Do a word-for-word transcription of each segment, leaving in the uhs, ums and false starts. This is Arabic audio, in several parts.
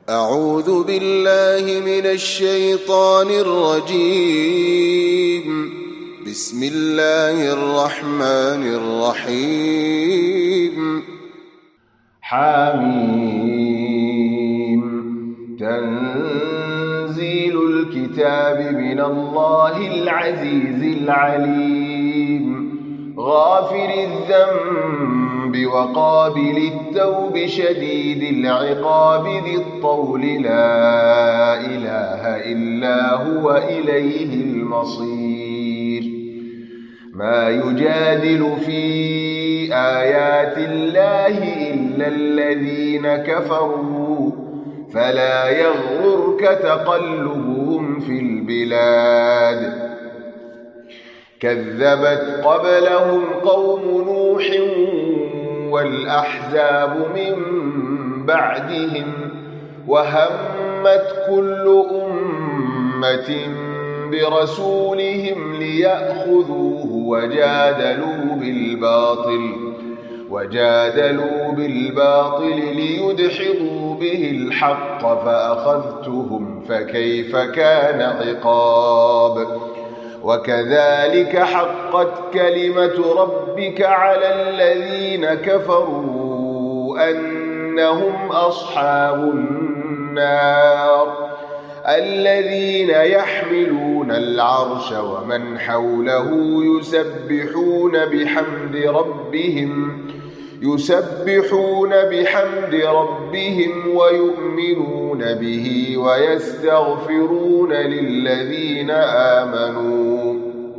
أعوذ بالله من الشيطان الرجيم. بسم الله الرحمن الرحيم. حميم. تنزيل الكتاب من الله العزيز العليم، غافر الذنب وقابل التوب شديد العقاب ذي الطول لا إله إلا هو إليه المصير. ما يجادل في آيات الله إلا الذين كفروا، فلا يغررك تقلبهم في البلاد. كذبت قبلهم قوم نوح والأحزاب من بعدهم، وهمت كل أمة برسولهم ليأخذوه وجادلوا بالباطل وجادلوا بالباطل ليدحضوا به الحق فأخذتهم فكيف كان عقاب. وكذلك حقت كلمة ربك على الذين كفروا أنهم أصحاب النار، الذين يحملون العرش ومن حوله يسبحون بحمد ربهم يسبحون بحمد ربهم ويؤمنون به ويستغفرون للذين آمنوا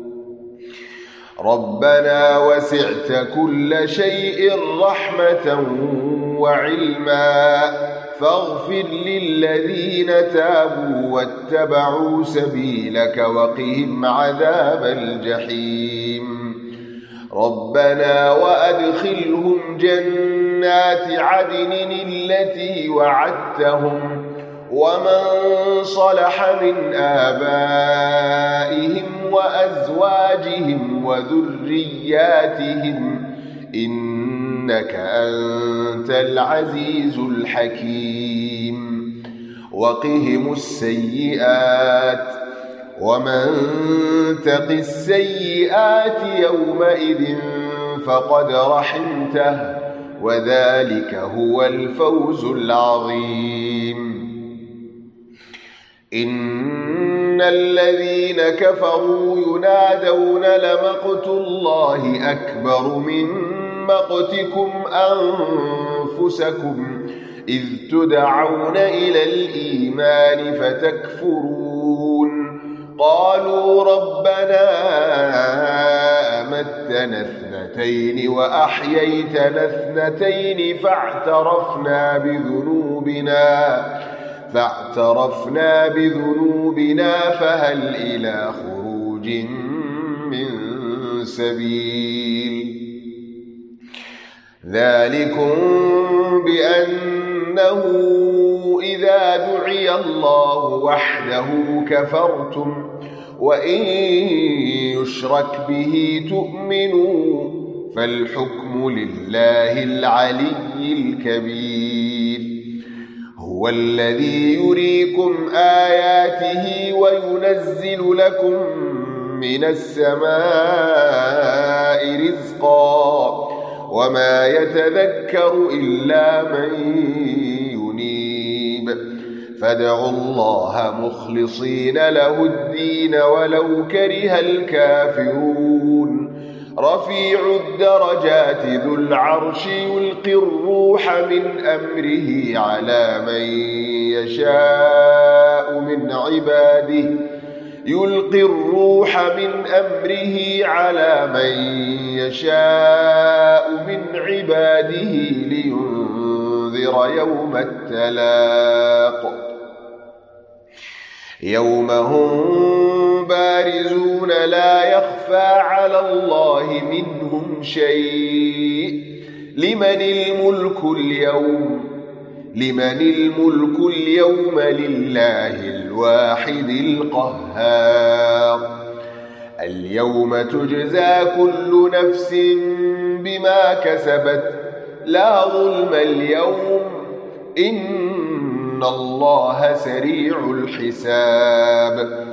ربنا وسعت كل شيء رحمة وعلما فاغفر للذين تابوا واتبعوا سبيلك وقهم عذاب الجحيم. ربنا وأدخلهم جنات عدن التي وعدتهم ومن صلح من آبائهم وأزواجهم وذرياتهم إنك أنت العزيز الحكيم. وقهم السيئات ومن تق السيئات يومئذ فقد رحمته وذلك هو الفوز العظيم. إن الذين كفروا ينادون لمقت الله أكبر من مقتكم أنفسكم إذ تدعون إلى الإيمان فتكفرون. قالوا ربنا أمتنا اثنتين وأحييتنا اثنتين فاعترفنا بذنوبنا فاعترفنا بذنوبنا فهل إلى خروج من سبيل. ذلكم بأنه إذا دعي الله وحده كفرتم وإن يشرك به تؤمنوا فالحكم لله العلي الكبير. هو الذي يريكم آياته وينزل لكم من السماء رزقا وما يتذكر إلا من ينيب. فادعوا الله مخلصين له الدين ولو كره الكافرون. رفيع الدرجات ذو العرش يلقي الروح من أمره على من يشاء من عباده يلقي الروح من أمره على من يشاء من عباده لينذر يوم التلاق. يوم هم بارزون لا يخفى على الله منهم شيء. لمن الملك اليوم لمن الملك اليوم لله الواحد القهار. اليوم تجزى كل نفس بما كسبت لا ظلم اليوم إن إن الله سريع الحساب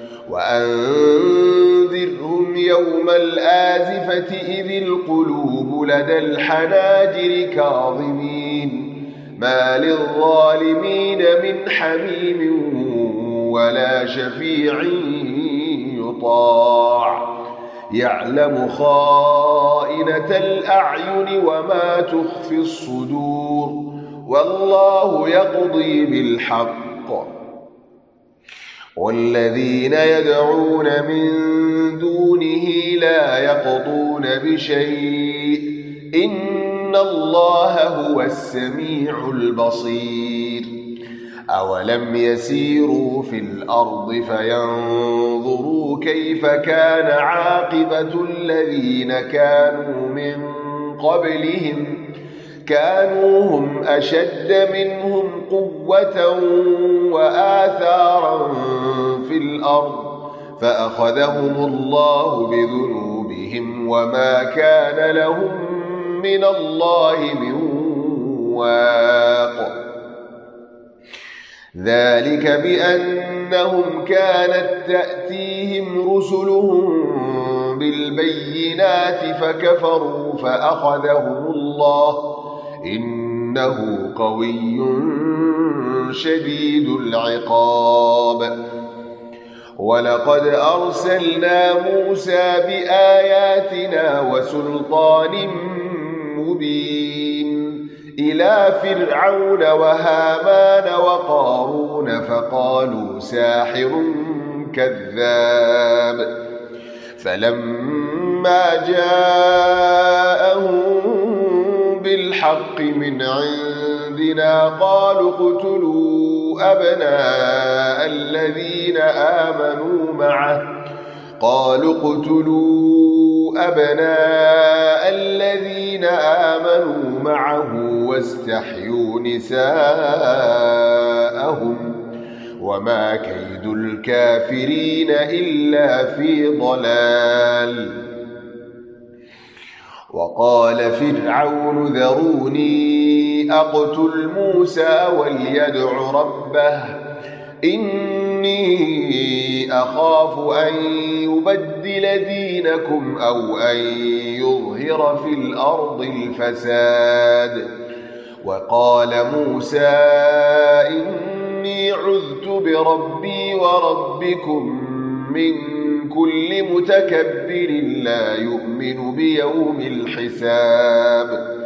وأنذرهم يوم الآزفة إذ القلوب لدى الحناجر كاظمين ما للظالمين من حميم ولا شفيع يطاع يعلم خائنة الأعين وما تخفي الصدور والله يقضي بالحق والذين يدعون من دونه لا يقضون بشيء إن الله هو السميع البصير أولم يسيروا في الأرض فينظروا كيف كان عاقبة الذين كانوا من قبلهم كانوا هم أشد منهم قوة وآثارا في الأرض فأخذهم الله بذنوبهم وما كان لهم من الله من واق ذلك بأنهم كانت تأتيهم رسلهم بالبينات فكفروا فأخذهم الله إنه قوي شديد العقاب ولقد أرسلنا موسى بآياتنا وسلطان مبين إلى فرعون وهامان وقارون فقالوا ساحر كذاب فلما جاءهم بالحق من عندنا قالوا اقتلوا أبناء الذين آمنوا معه قالوا اقتلوا أبناء الذين آمنوا معه واستحيوا نساءهم وما كيد الكافرين إلا في ضلال وقال فرعون ذروني أقتل موسى وليدع ربه إني أخاف أن يبدل دينكم أو أن يظهر في الأرض الفساد وقال موسى إني عذت بربي وربكم من كل متكبر لا يؤمن بيوم الحساب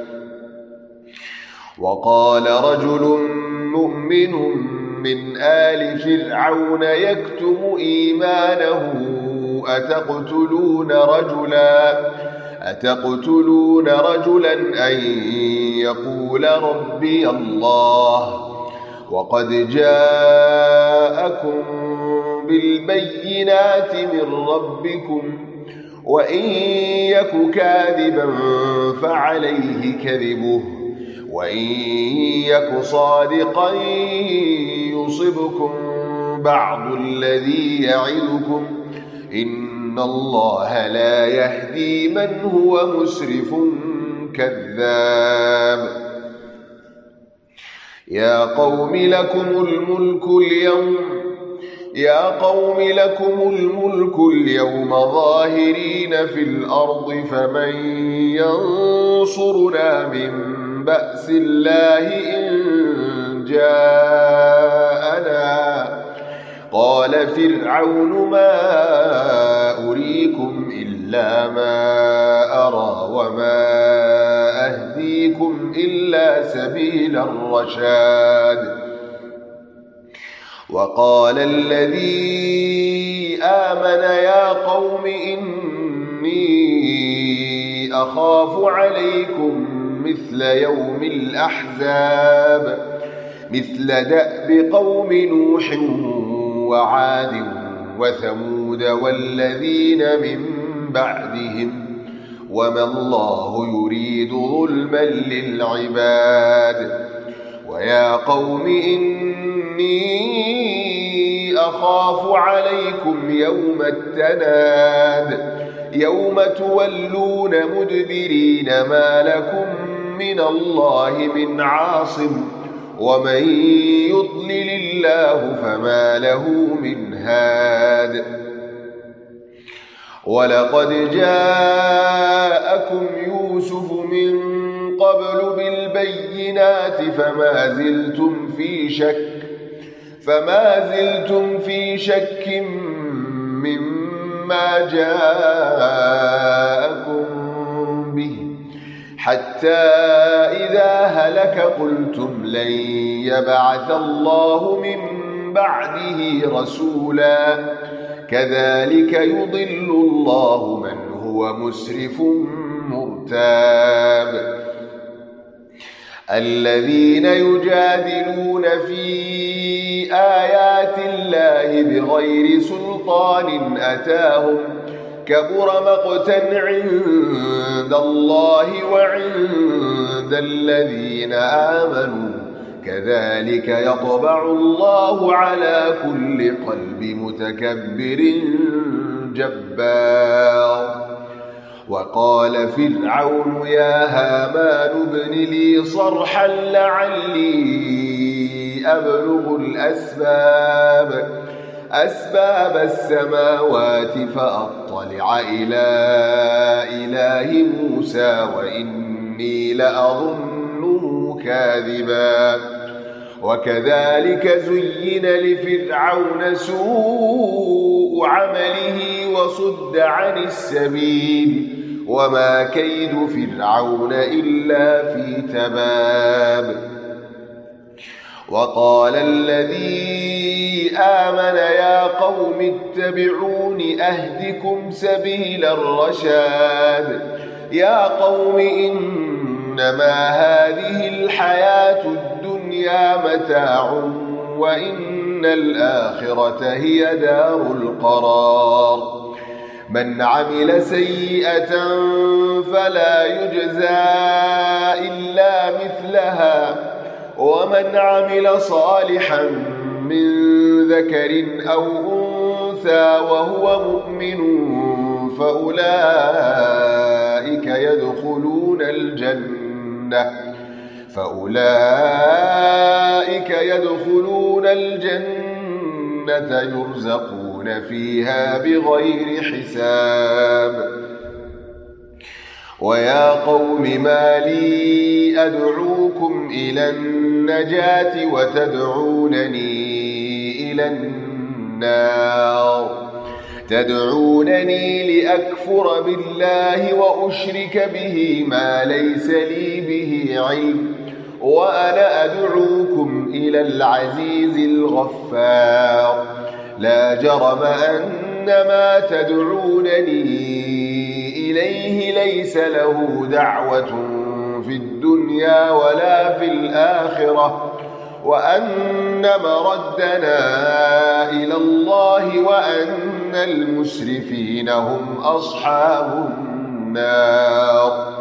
وقال رجل مؤمن من آل فرعون يكتم إيمانه أتقتلون رجلا أتقتلون رجلا أن يقول ربي الله وقد جاءكم بالبينات من ربكم وإن يك كاذبا فعليه كذبه وإن يك صادقا يصبكم بعض الذي يعدكم إن الله لا يهدي من هو مسرف كذاب يا قوم لكم الملك اليوم يا قوم لكم الملك اليوم ظاهرين في الأرض فمن ينصرنا من بأس الله إن جاءنا قال فرعون ما أريكم إلا ما أرى وما أهديكم إلا سبيل الرشاد وقال الذي آمن يا قوم إني أخاف عليكم مثل يوم الأحزاب مثل دأب قوم نوح وعاد وثمود والذين من بعدهم وما الله يريد ظلما للعباد ويا قوم إني أخاف عليكم يوم التناد يوم تولون مدبرين ما لكم من الله من عاصم ومن يضلل الله فما له من هاد ولقد جاءكم يوسف من قبل بالبينات فما زلتم في شك فما زلتم في شك مما جاءكم به حتى إذا هلك قلتم لن يبعث الله من بعده رسولا كذلك يضل الله من هو مسرف مرتاب الذين يجادلون في آيات الله بغير سلطان أتاهم كبر مقتا عند الله وعند الذين آمنوا كذلك يطبع الله على كل قلب متكبر جبار وقال فرعون يا هامان ابن لي صرحا لعلي أبلغ الأسباب أسباب السماوات فأطلع إلى إله موسى وإني لأظنه كاذبا وكذلك زين لفرعون سوء عمله وصد عن السبيل وما كيد فرعون إلا في تباب وقال الذي آمن يا قوم اتبعون أهدكم سبيل الرشاد يا قوم إنما هذه الحياة الدنيا متاع وإن الآخرة هي دار القرار من عمل سيئة فلا يجزى إلا مثلها ومن عمل صالحا من ذكر أو أنثى وهو مؤمن فأولئك يدخلون الجنة فأولئك يدخلون الجنة يرزقون فيها بغير حساب ويا قوم ما لي أدعوكم إلى النجاة وتدعونني إلى النار تدعونني لأكفر بالله وأشرك به ما ليس لي به علم وأنا أدعوكم إلى العزيز الغفار لا جرم أن ما تدعونني إليه ليس له دعوة في الدنيا ولا في الآخرة وأن مردنا إلى الله وأن المسرفين هم أصحاب النار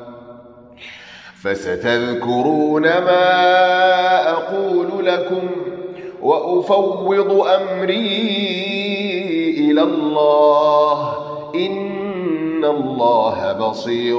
فستذكرون ما أقول لكم وأفوض أمري إلى الله إن الله بصير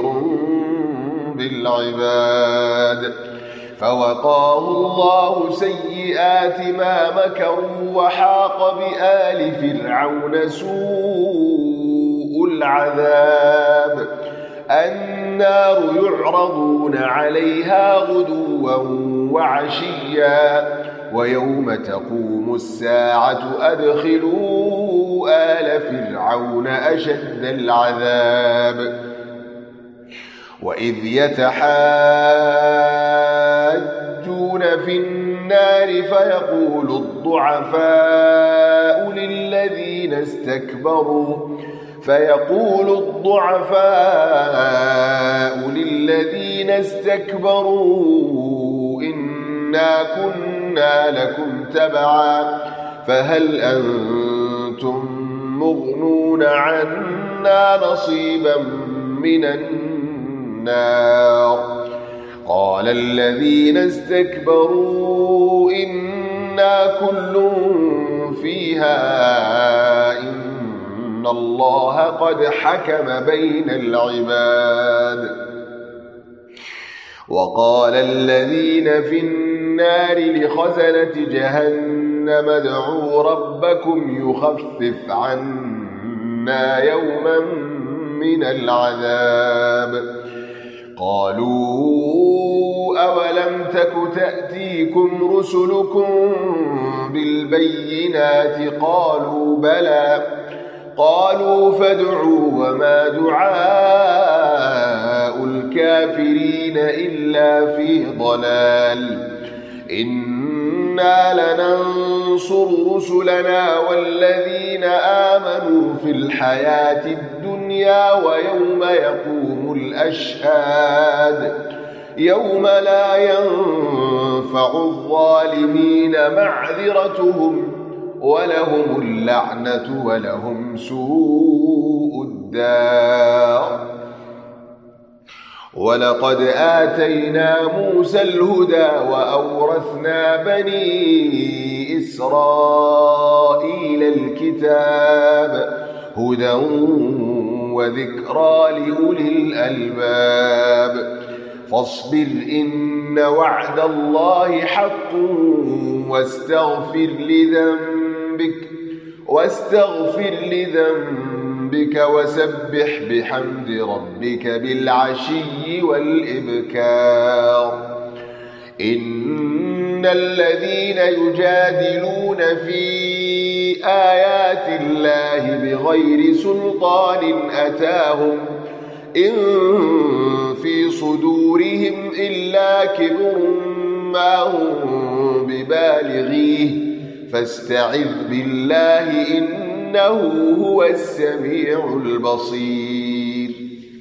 بالعباد فوقاه الله سيئات ما مكروا وحاق بآل فرعون سوء العذاب النار يعرضون عليها غدوا وعشيا ويوم تقوم الساعة أدخلوا آل فرعون أشد العذاب وإذ يتحاجون في النار فيقول الضعفاء للذين استكبروا فيقول الضعفاء للذين استكبروا إنا كنا لكم تبعا فهل أنتم مغنون عنا نصيبا من النار قال الذين استكبروا إنا كل فيها إن الله قد حكم بين العباد وقال الذين في النار النار لخزنة جهنم ادعوا ربكم يخفف عنا يوما من العذاب. قالوا أولم تك تأتيكم رسلكم بالبينات قالوا بلى قالوا فادعوا وما دعاء الكافرين إلا في ضلال. إنا لننصر رسلنا والذين آمنوا في الحياة الدنيا ويوم يقوم الأشهاد يوم لا ينفع الظالمين معذرتهم ولهم اللعنة ولهم سوء الدار. ولقد آتينا موسى الهدى وأورثنا بني إسرائيل الكتاب هدى وذكرى لأولي الألباب. فاصبر إن وعد الله حق واستغفر لذنبك واستغفر لذنبك وسبح بحمد ربك بالعشي والإبكار. إن الذين يجادلون في آيات الله بغير سلطان أتاهم إن في صدورهم إلا كبر ما هم ببالغيه فاستعذ بالله إنه هو السميع البصير.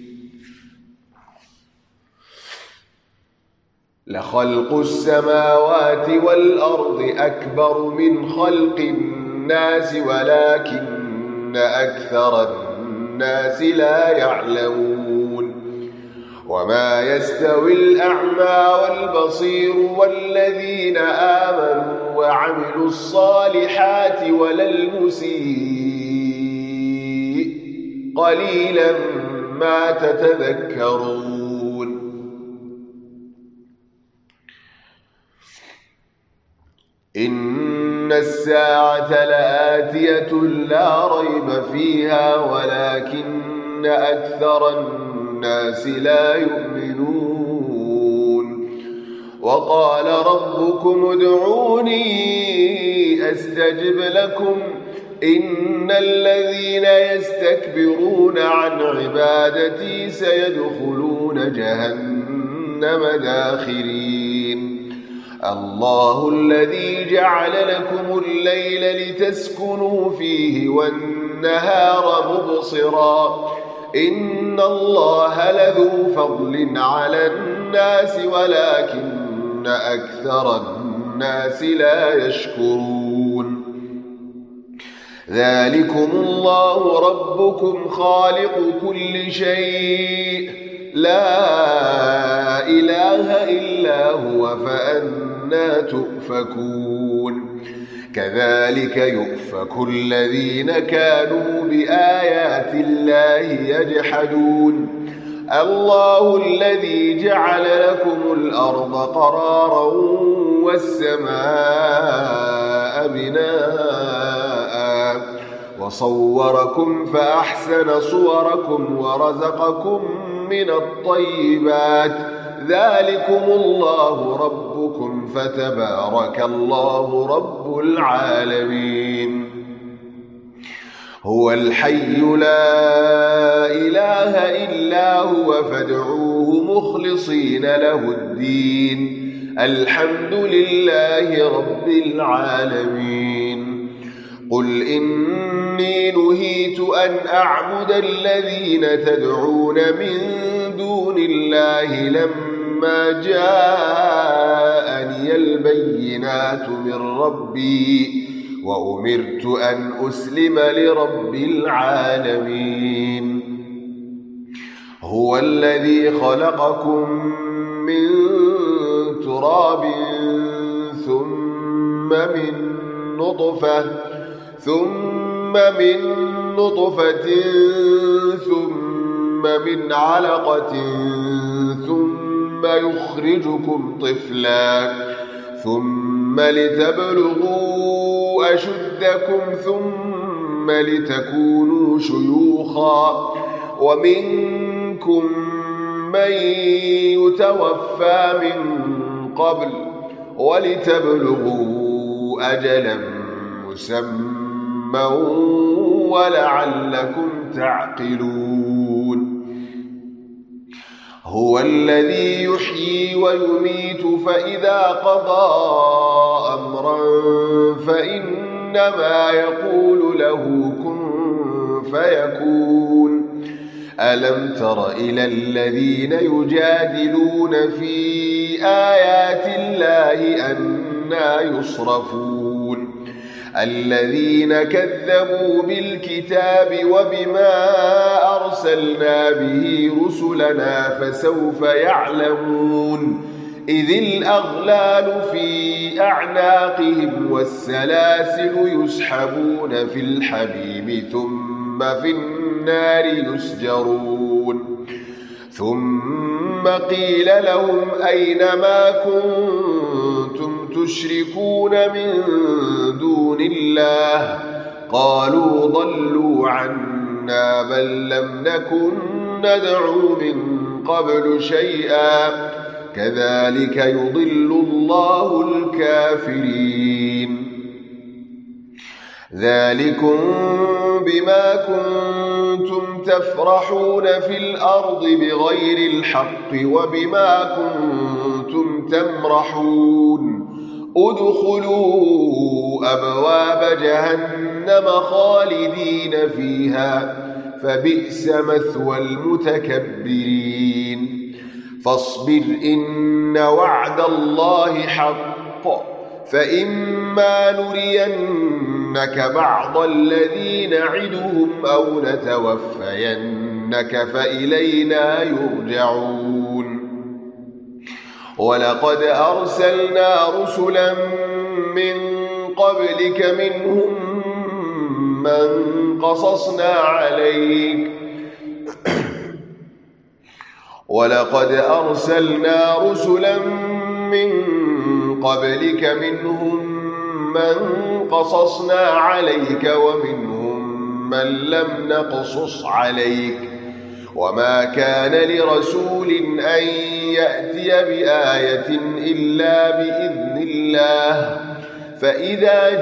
لخلق السماوات والأرض أكبر من خلق الناس ولكن أكثر الناس لا يعلمون. وما يستوي الأعمى والبصير والذين آمنوا وعملوا الصالحات ولا المسيء قليلا ما تتذكرون. إن الساعة لآتية لا ريب فيها ولكن أكثر الناس لا يؤمنون. وقال ربكم ادعوني أستجب لكم إن الذين يستكبرون عن عبادتي سيدخلون جهنم داخرين. الله الذي جعل لكم الليل لتسكنوا فيه والنهار مبصرا إن الله لذو فضل على الناس ولكن أكثر الناس لا يشكرون. ذلكم الله ربكم خالق كل شيء لا إله إلا هو فأنى تؤفكون. كذلك يؤفك الذين كانوا بآيات الله يجحدون. الله الذي جعل لكم الأرض قرارا والسماء بناء وصوركم فأحسن صوركم ورزقكم من الطيبات ذلكم الله ربكم فتبارك الله رب العالمين. هو الحي لا إله إلا هو فادعوه مخلصين له الدين الحمد لله رب العالمين. قل إني نهيت أن أعبد الذين تدعون من دون الله لما جاءني البينات من ربي وأمرت أن أسلم لرب العالمين. هو الذي خلقكم من تراب ثم من نطفة ثم من نطفة ثم من علقة ثم يخرجكم طفلا ثم لتبلغوا أشدكم ثم لتكونوا شيوخا ومنكم من يتوفى من قبل ولتبلغوا أجلا مسمى ولعلكم تعقلون هو الذي يحيي ويميت فإذا قضى أمرا فإنما يقول له كن فيكون ألم تر إلى الذين يجادلون في آيات الله أنى يصرفون الذين كذبوا بالكتاب وبما أرسلنا به رسلنا فسوف يعلمون إذ الأغلال في أعناقهم والسلاسل يسحبون في الحميم ثم في النار يسجرون ثم قيل لهم أين ما كنتم تشركون من دون الله قالوا ضلوا عنا بل لم نكن ندعو من قبل شيئا كذلك يضل الله الكافرين ذلكم بما كنتم تفرحون في الأرض بغير الحق وبما كنتم تمرحون ادخلوا أبواب جهنم خالدين فيها فبئس مثوى المتكبرين فاصبر إن وعد الله حق فإما نرينك بعض الذي نعدهم أو نتوفينك فإلينا يرجعون ولقد أرسلنا رسلا من قبلك منهم من قصصنا عليك ولقد أرسلنا رسلا من قبلك منهم من قصصنا عليك ومنهم من لم نقصص عليك وما كان لرسول أن يأتي بآية إلا بإذن الله فإذا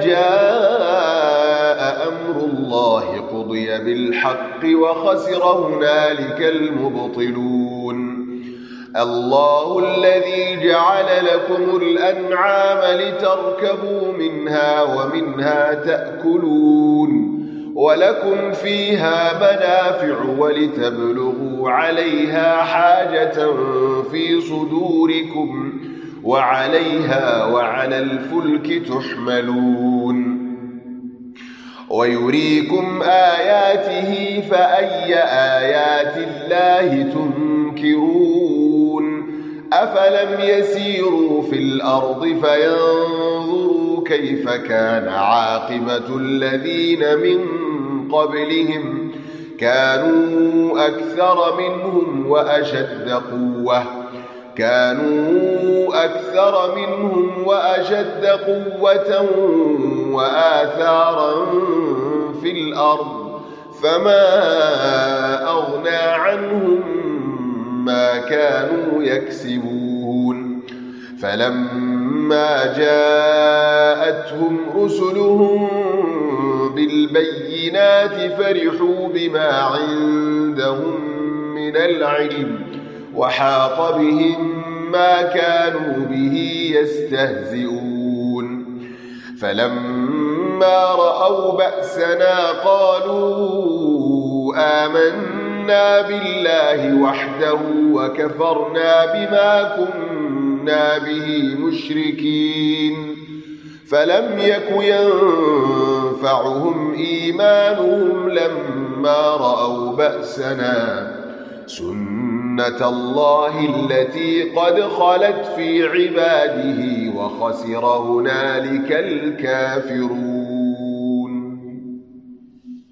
جاء أمر الله قضي بالحق وخسر هنالك المبطلون الله الذي جعل لكم الأنعام لتركبوا منها ومنها تأكلون ولكم فيها منافع ولتبلغوا عليها حاجة في صدوركم وعليها وعلى الفلك تحملون ويريكم آياته فأي آيات الله تنكرون أفلم يسيروا في الأرض فينظروا كيف كان عاقبة الذين من قبلهم كانوا أكثر منهم وأشد قوة كانوا أكثر منهم وأشد قوة وآثارا في الأرض فما أغنى عنهم ما كانوا يكسبون فلما جاءتهم رسلهم بالبينات فرحوا بما عندهم من العلم وحاق بهم ما كانوا به يستهزئون فلما رأوا بأسنا قالوا آمنا بالله وحده وكفرنا بما كنا به مشركين فلم يك ينفعهم إيمانهم لما رأوا بأسنا سنة الله التي قد خلت في عباده وخسر هنالك الكافرون